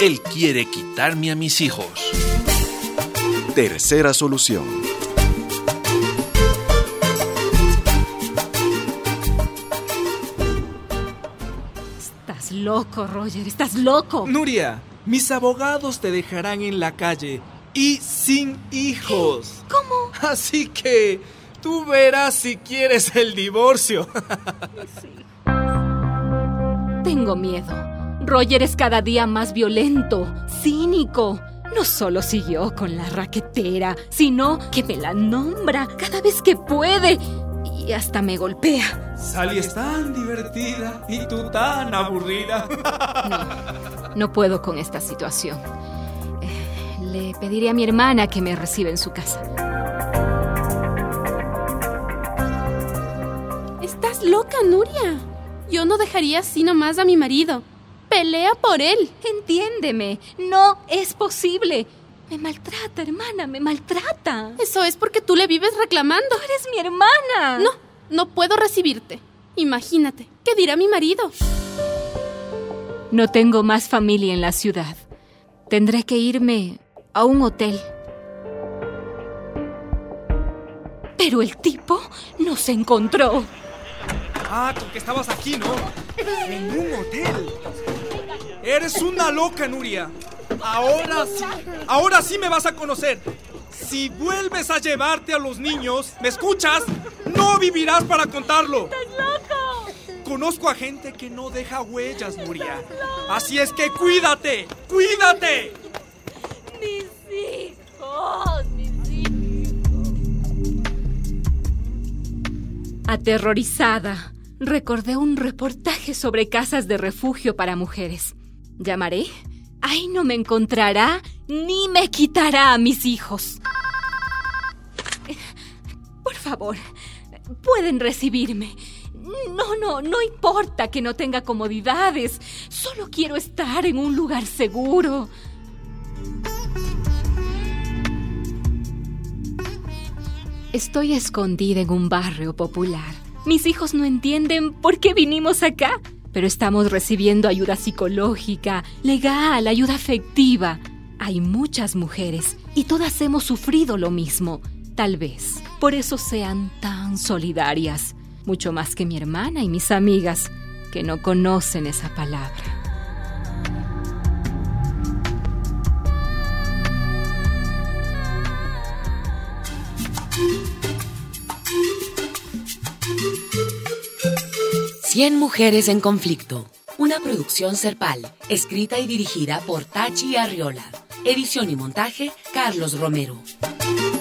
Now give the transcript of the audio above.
Él quiere quitarme a mis hijos. Tercera solución. Estás loco, Roger, estás loco. Nuria, mis abogados te dejarán en la calle y sin hijos. ¿Cómo? Así que tú verás si quieres el divorcio. Sí. Tengo miedo. Roger es cada día más violento, cínico. No solo siguió con la raquetera, sino que me la nombra cada vez que puede y hasta me golpea. Sally es tan divertida y tú tan aburrida. No puedo con esta situación. Le pediré a mi hermana que me reciba en su casa. Estás loca, Nuria. Yo no dejaría así nomás a mi marido. Pelea por él. Entiéndeme, no es posible. Me maltrata, hermana, me maltrata. Eso es porque tú le vives reclamando. Tú eres mi hermana. No puedo recibirte. Imagínate, ¿qué dirá mi marido? No tengo más familia en la ciudad. Tendré que irme a un hotel. Pero el tipo nos encontró. Con que estabas aquí, ¿no? En un hotel. Eres una loca, Nuria. Ahora sí me vas a conocer. Si vuelves a llevarte a los niños, ¿me escuchas? No vivirás para contarlo. ¡Estás loco! Conozco a gente que no deja huellas, Nuria. Así es que cuídate, cuídate. Mis hijos. Aterrorizada, recordé un reportaje sobre casas de refugio para mujeres. Llamaré. Ahí no me encontrará ni me quitará a mis hijos. Por favor, pueden recibirme. No importa que no tenga comodidades. Solo quiero estar en un lugar seguro. Estoy escondida en un barrio popular. Mis hijos no entienden por qué vinimos acá, pero estamos recibiendo ayuda psicológica, legal, ayuda afectiva. Hay muchas mujeres y todas hemos sufrido lo mismo. Tal vez por eso sean tan solidarias, mucho más que mi hermana y mis amigas, que no conocen esa palabra. Cien mujeres en conflicto. Una producción Serpal, escrita y dirigida por Tachi Arriola. Edición y montaje, Carlos Romero.